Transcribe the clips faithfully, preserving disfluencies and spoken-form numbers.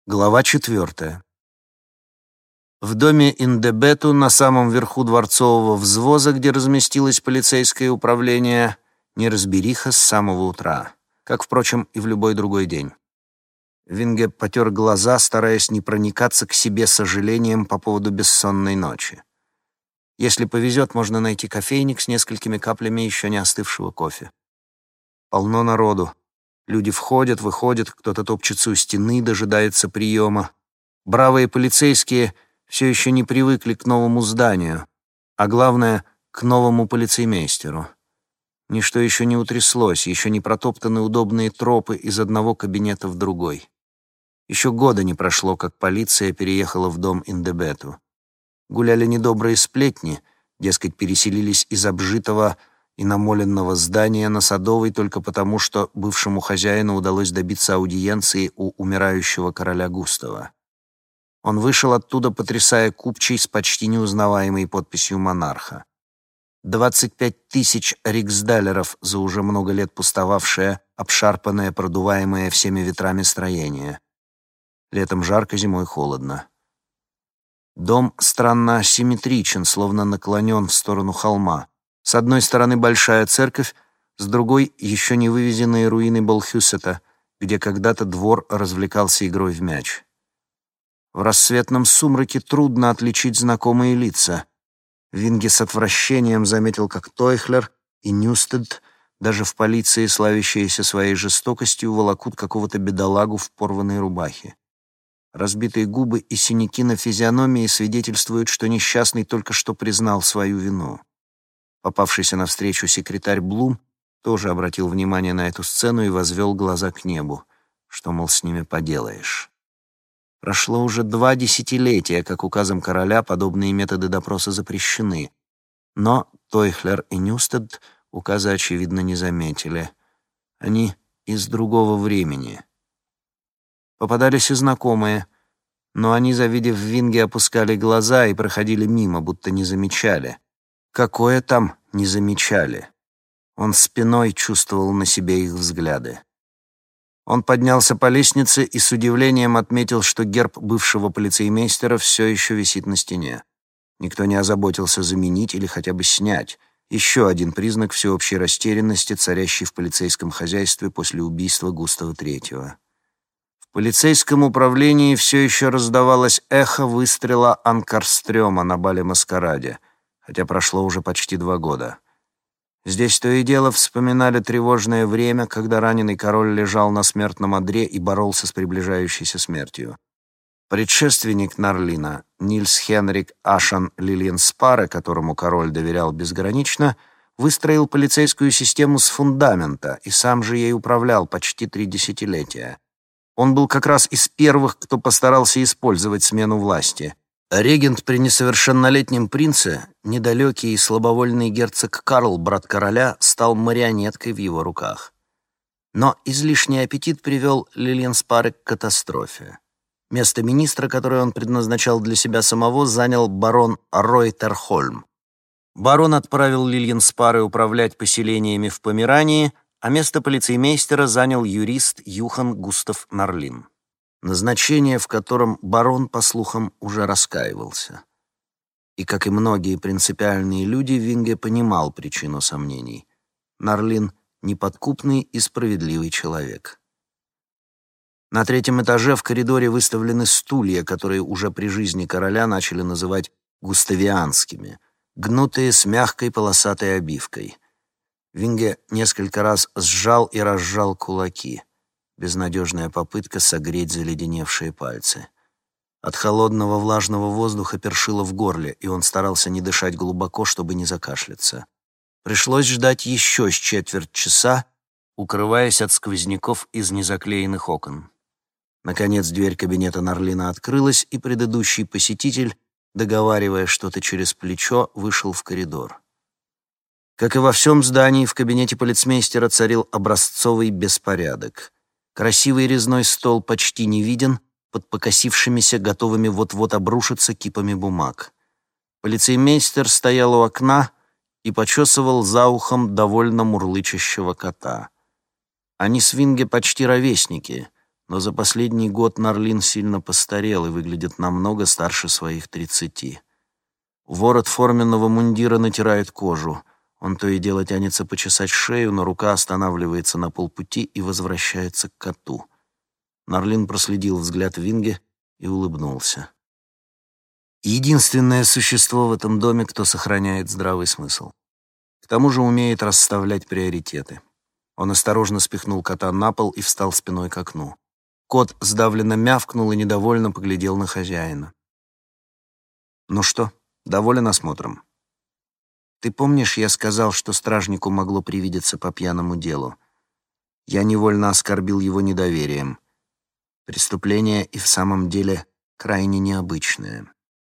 Глава четвертая. В доме Индебету на самом верху дворцового взвоза, где разместилось полицейское управление, неразбериха с самого утра, как, впрочем, и в любой другой день. Винге потер глаза, стараясь не проникаться к себе сожалением по поводу бессонной ночи. Если повезет, можно найти кофейник с несколькими каплями еще не остывшего кофе. Полно народу. Люди входят, выходят, кто-то топчется у стены, дожидается приема. Бравые полицейские все еще не привыкли к новому зданию, а главное — к новому полицеймейстеру. Ничто еще не утряслось, еще не протоптаны удобные тропы из одного кабинета в другой. Еще года не прошло, как полиция переехала в дом Индебету. Гуляли недобрые сплетни, дескать, переселились из обжитого и намоленного здания на Садовой только потому, что бывшему хозяину удалось добиться аудиенции у умирающего короля Густава. Он вышел оттуда, потрясая купчей с почти неузнаваемой подписью монарха. двадцать пять тысяч риксдалеров за уже много лет пустовавшее, обшарпанное, продуваемое всеми ветрами строение. Летом жарко, зимой холодно. Дом странно асимметричен, словно наклонен в сторону холма. С одной стороны большая церковь, с другой — еще не вывезенные руины Болхюсета, где когда-то двор развлекался игрой в мяч. В рассветном сумраке трудно отличить знакомые лица. Винге с отвращением заметил, как Тойхлер и Нюстед, даже в полиции, славящиеся своей жестокостью, волокут какого-то бедолагу в порванной рубахе. Разбитые губы и синяки на физиономии свидетельствуют, что несчастный только что признал свою вину. Попавшийся навстречу секретарь Блум тоже обратил внимание на эту сцену и возвел глаза к небу. Что, мол, с ними поделаешь? Прошло уже два десятилетия, как указом короля подобные методы допроса запрещены. Но Тойхлер и Нюстед указа, очевидно, не заметили. Они из другого времени. Попадались и знакомые, но они, завидев Винге, опускали глаза и проходили мимо, будто не замечали. Какое там не замечали? Он спиной чувствовал на себе их взгляды. Он поднялся по лестнице и с удивлением отметил, что герб бывшего полицеймейстера все еще висит на стене. Никто не озаботился заменить или хотя бы снять. Еще один признак всеобщей растерянности, царящей в полицейском хозяйстве после убийства Густава Третьего. В полицейском управлении все еще раздавалось эхо выстрела Анкарстрёма на бале-маскараде, хотя прошло уже почти два года. Здесь то и дело вспоминали тревожное время, когда раненый король лежал на смертном одре и боролся с приближающейся смертью. Предшественник Нарлина, Нильс Хенрик Ашан Лильенспаре, которому король доверял безгранично, выстроил полицейскую систему с фундамента и сам же ей управлял почти три десятилетия. Он был как раз из первых, кто постарался использовать смену власти. Регент при несовершеннолетнем принце, недалекий и слабовольный герцог Карл, брат короля, стал марионеткой в его руках. Но излишний аппетит привел Лильенспаре к катастрофе. Место министра, которое он предназначал для себя самого, занял барон Ройтерхольм. Барон отправил Лильенспаре управлять поселениями в Померании, а место полицеймейстера занял юрист Юхан Густав Нарлин. Назначение, в котором барон, по слухам, уже раскаивался. И, как и многие принципиальные люди, Винге понимал причину сомнений. Нарлин — неподкупный и справедливый человек. На третьем этаже в коридоре выставлены стулья, которые уже при жизни короля начали называть густавианскими, гнутые с мягкой полосатой обивкой. Винге несколько раз сжал и разжал кулаки. Безнадежная попытка согреть заледеневшие пальцы. От холодного влажного воздуха першило в горле, и он старался не дышать глубоко, чтобы не закашляться. Пришлось ждать еще с четверть часа, укрываясь от сквозняков из незаклеенных окон. Наконец дверь кабинета Нарлина открылась, и предыдущий посетитель, договаривая что-то через плечо, вышел в коридор. Как и во всем здании, в кабинете полицмейстера царил образцовый беспорядок. Красивый резной стол почти не виден, под покосившимися, готовыми вот-вот обрушиться кипами бумаг. Полицеймейстер стоял у окна и почесывал за ухом довольно мурлычащего кота. Они с Винге почти ровесники, но за последний год Нарлин сильно постарел и выглядит намного старше своих тридцати. Ворот форменного мундира натирает кожу. Он то и дело тянется почесать шею, но рука останавливается на полпути и возвращается к коту. Нарлин проследил взгляд Винге и улыбнулся. Единственное существо в этом доме, кто сохраняет здравый смысл. К тому же умеет расставлять приоритеты. Он осторожно спихнул кота на пол и встал спиной к окну. Кот сдавленно мявкнул и недовольно поглядел на хозяина. «Ну что, доволен осмотром? Ты помнишь, я сказал, что стражнику могло привидеться по пьяному делу? Я невольно оскорбил его недоверием. Преступление и в самом деле крайне необычное.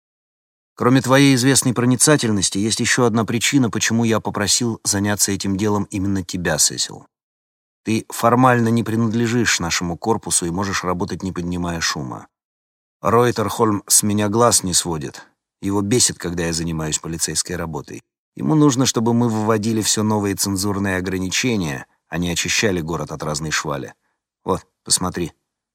Кроме твоей известной проницательности, есть еще одна причина, почему я попросил заняться этим делом именно тебя, Сесил. Ты формально не принадлежишь нашему корпусу и можешь работать, не поднимая шума. Ройтерхольм с меня глаз не сводит. Его бесит, когда я занимаюсь полицейской работой. Ему нужно, чтобы мы вводили все новые цензурные ограничения, а не очищали город от разной швали. Вот, посмотри».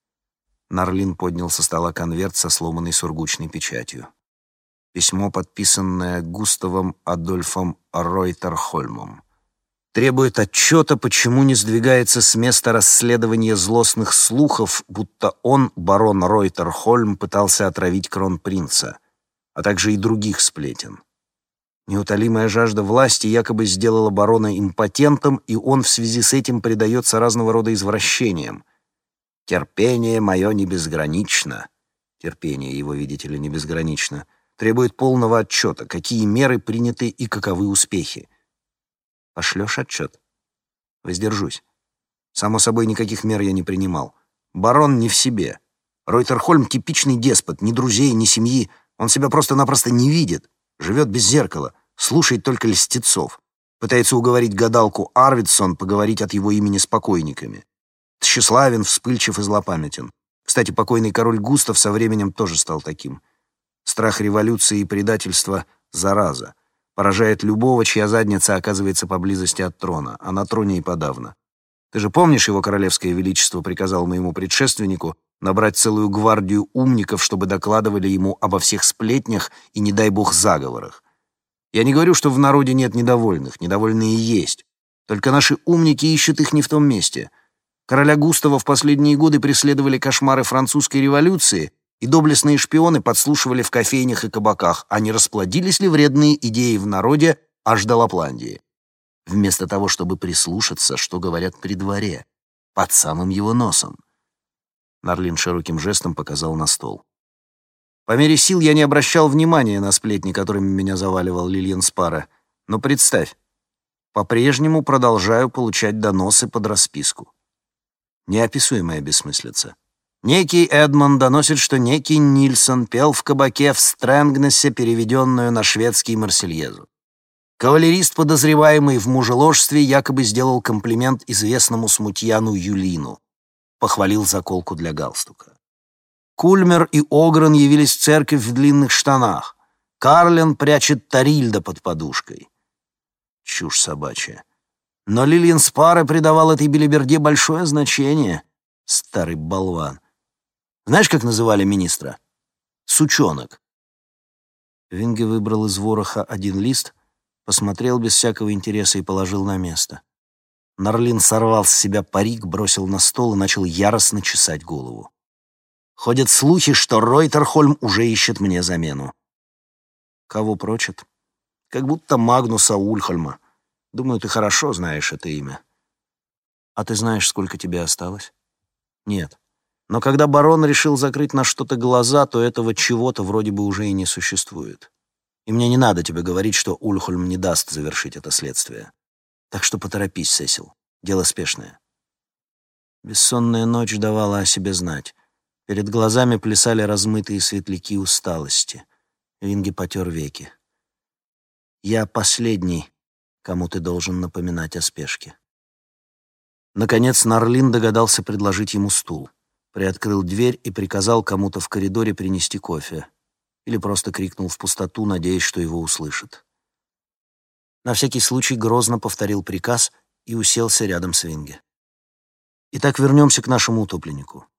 Нарлин поднял со стола конверт со сломанной сургучной печатью. Письмо, подписанное Густавом Адольфом Ройтерхольмом. Требует отчета, почему не сдвигается с места расследования злостных слухов, будто он, барон Ройтерхольм, пытался отравить кронпринца, а также и других сплетен. Неутолимая жажда власти якобы сделала барона импотентом, и он в связи с этим предается разного рода извращениям. «Терпение мое не безгранично». Терпение его, видите ли, не безгранично. Требует полного отчета, какие меры приняты и каковы успехи. Пошлешь отчет? Воздержусь. Само собой, никаких мер я не принимал. Барон не в себе. Ройтерхольм — типичный деспот, ни друзей, ни семьи. Он себя просто-напросто не видит. Живет без зеркала, слушает только льстецов. Пытается уговорить гадалку Арвидсон поговорить от его имени с покойниками. Тщеславен, вспыльчив и злопамятен. Кстати, покойный король Густав со временем тоже стал таким. Страх революции и предательства — зараза. Поражает любого, чья задница оказывается поблизости от трона, а на троне и подавно. Ты же помнишь, его королевское величество приказал моему предшественнику набрать целую гвардию умников, чтобы докладывали ему обо всех сплетнях и, не дай бог, заговорах. Я не говорю, что в народе нет недовольных, недовольные есть. Только наши умники ищут их не в том месте. Короля Густава в последние годы преследовали кошмары французской революции, и доблестные шпионы подслушивали в кофейнях и кабаках, а не расплодились ли вредные идеи в народе аж до Лапландии. Вместо того, чтобы прислушаться, что говорят при дворе, под самым его носом. Нарлин широким жестом показал на стол. По мере сил я не обращал внимания на сплетни, которыми меня заваливал Лильен Спара, но представь, по-прежнему продолжаю получать доносы под расписку. Неописуемая бессмыслица. Некий Эдмон доносит, что некий Нильсон пел в кабаке в Стрэнгнессе переведенную на шведский Марсельезу. Кавалерист, подозреваемый в мужеложстве, якобы сделал комплимент известному смутьяну Юлину. Похвалил заколку для галстука. Кульмер и Огрен явились в церковь в длинных штанах. Карлен прячет Тарильда под подушкой. Чушь собачья. Но Лильен Спара придавал этой белиберде большое значение. Старый болван. Знаешь, как называли министра? Сучонок. Винге выбрал из вороха один лист, посмотрел без всякого интереса и положил на место. Нарлин сорвал с себя парик, бросил на стол и начал яростно чесать голову. Ходят слухи, что Ройтерхольм уже ищет мне замену. Кого прочат? Как будто Магнуса Ульхольма. Думаю, ты хорошо знаешь это имя. А ты знаешь, сколько тебе осталось? Нет. Но когда барон решил закрыть на что-то глаза, то этого чего-то вроде бы уже и не существует. И мне не надо тебе говорить, что Ульхольм не даст завершить это следствие. Так что поторопись, Сесил. Дело спешное. Бессонная ночь давала о себе знать. Перед глазами плясали размытые светляки усталости. Винге потер веки. Я последний, кому ты должен напоминать о спешке. Наконец Нарлин догадался предложить ему стул. Приоткрыл дверь и приказал кому-то в коридоре принести кофе. Или просто крикнул в пустоту, надеясь, что его услышат. На всякий случай грозно повторил приказ и уселся рядом с Винге. Итак, вернемся к нашему утопленнику.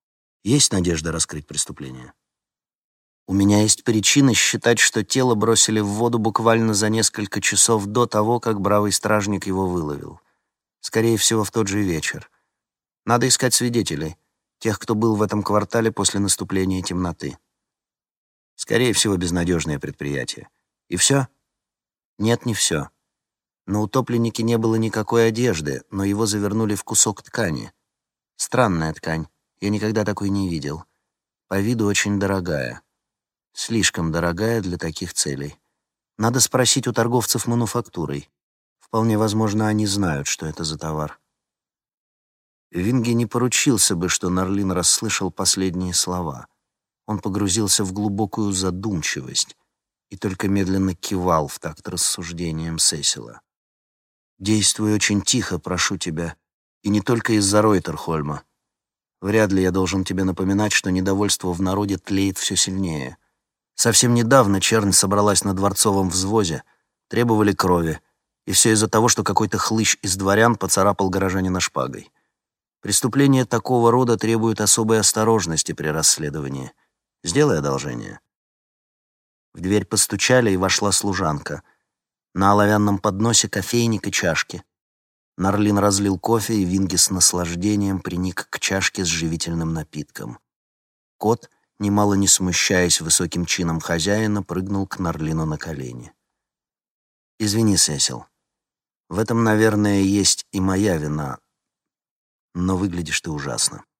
Есть надежда раскрыть преступление? У меня есть причины считать, что тело бросили в воду буквально за несколько часов до того, как бравый стражник его выловил. Скорее всего, в тот же вечер. Надо искать свидетелей, тех, кто был в этом квартале после наступления темноты. Скорее всего, безнадежное предприятие. И все? Нет, не все. На утопленнике не было никакой одежды, но его завернули в кусок ткани. Странная ткань. Я никогда такой не видел. По виду очень дорогая. Слишком дорогая для таких целей. Надо спросить у торговцев мануфактурой. Вполне возможно, они знают, что это за товар. Винги не поручился бы, что Нарлин расслышал последние слова. Он погрузился в глубокую задумчивость и только медленно кивал в такт рассуждениям Сесила. «Действуй очень тихо, прошу тебя, и не только из-за Ройтерхольма. Вряд ли я должен тебе напоминать, что недовольство в народе тлеет все сильнее. Совсем недавно чернь собралась на дворцовом взвозе, требовали крови, и все из-за того, что какой-то хлыщ из дворян поцарапал горожанина шпагой. Преступления такого рода требуют особой осторожности при расследовании. Сделай одолжение». В дверь постучали, и вошла служанка. На оловянном подносе кофейник и чашки. Нарлин разлил кофе, и Винги с наслаждением приник к чашке с живительным напитком. Кот, немало не смущаясь высоким чином хозяина, прыгнул к Нарлину на колени. «Извини, Сесил, в этом, наверное, есть и моя вина, но выглядишь ты ужасно».